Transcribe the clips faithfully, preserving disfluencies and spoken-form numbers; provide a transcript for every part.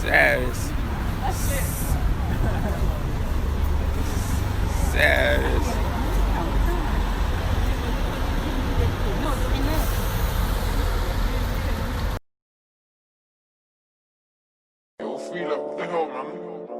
Serious. Serious. Yo, feel up, what the hell, man?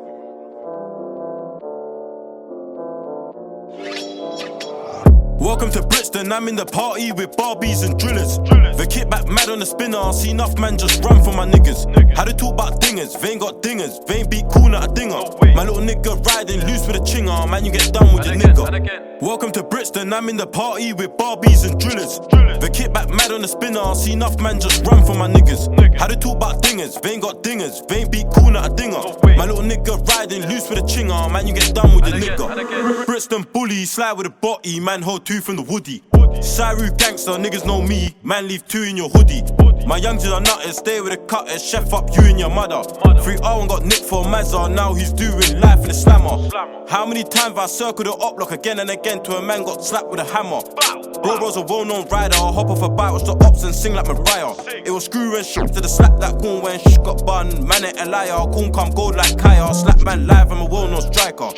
Welcome to Brixton, I'm in the party with Barbies and drillers. The kickback mad on the spinner, I see enough man just run for my niggas. How they talk about dingers, they ain't got dingers, they ain't beat cool not a dinger. My little nigga riding loose with a chinger, man you get done with your nigga. Welcome to Brixton, I'm in the party with Barbies and drillers. The kickback mad on the spinner, I see enough man just run for my niggas. How they talk about dingers, they ain't got dingers, they ain't beat cool not a dinger. My little nigga riding loose with a chinger, man you get done with your nigga. Brixton bully, slide with a body, man hold two from the woody. Saru gangster, niggas know me, man leave two in your hoodie. My youngsters are nutters, stay with the cutters, chef up you and your mother. three oh and got nicked for Mazza, now he's doing life in the slammer. How many times have I circled the up block again and again till a man got slapped with a hammer? Bro bro's a well-known rider, I hop off a bike, watch the ops and sing like Mariah. It was screw and shit to the slap that corn when shh got bun. Man ain't a liar, corn come gold like Kaya. Slap man live, I'm a well-known striker.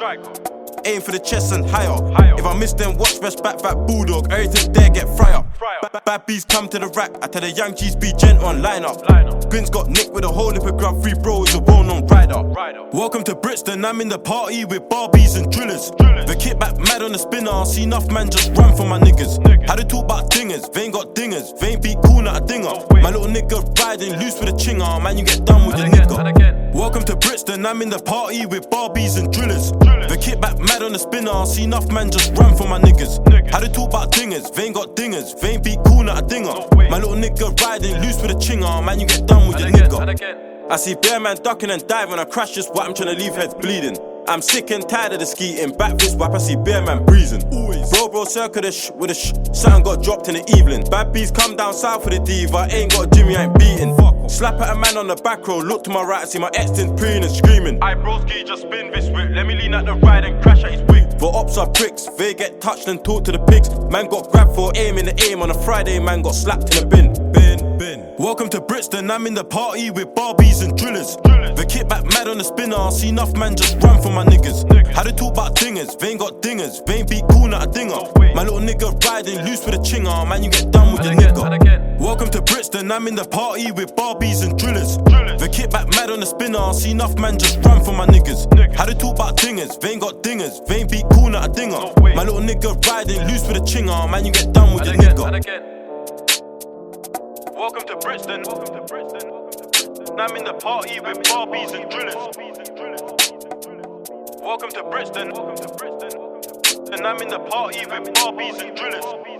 Aim for the chest and higher. If I miss them, watch best back fat bulldog. Everything there get fry up. Bad, bad bees come to the rack. I tell the young G's be gent on line up. Grins got nicked with a whole lip of grub. Free bro is a well-known rider. Welcome to Brixton, I'm in the party with Barbies and drillers. The kickback mad on the spinner, I see enough man just run for my niggas. How they talk about dingers, they ain't got dingers, they ain't beat cool not a dinger. My little nigga riding loose with a chinger, man you get done with your nigga. Welcome to Brixton, I'm in the party with Barbies and drillers. The kickback mad on the spinner, I see enough man just run for my niggas. How they talk about dingers, they ain't got dingers, they ain't beat cool not a dinger. My little nigga riding loose with a chinger, man you get done with your nigga. I see bear man ducking and diving, I crash just what I'm trying to leave heads bleeding. I'm sick and tired of the skeeting, back fist whap, I see bear man breezing. Bro bro circle the sh with a sh, something got dropped in the evening. Bad bees come down south for the diva, ain't got Jimmy, I ain't beating. Slap at a man on the back row, look to my right, see my ex in preening and screaming. I broski just spin this whip, let me lean at the ride and crash at his wig. For ops are pricks, they get touched and talk to the pigs. Man got grabbed for aim in the aim, on a Friday man got slapped in the bin. Bin, bin. Welcome to Brixton, I'm in the party with Barbies and drillers. The kickback mad on the spinner, I see enough man just run for my niggas. How they talk about dingers, they ain't got dingers, they ain't beat cool not a dinger. My little nigga riding loose with a chinger, man you get done with your nigga. Welcome to Brixton, I'm in the party with Barbies and drillers. The kickback mad on the spinner, I see enough man just run for my niggas. How they talk about dingers, they ain't got dingers, they ain't beat cool not a dinger. My little nigga riding loose with a chinger, man you get done with your nigga. Welcome to Brixton, welcome to Brixton. I'm in the party with Barbies and drillers. Welcome to Brixton, welcome to Brixton. And I'm in the party with Barbies and drillers.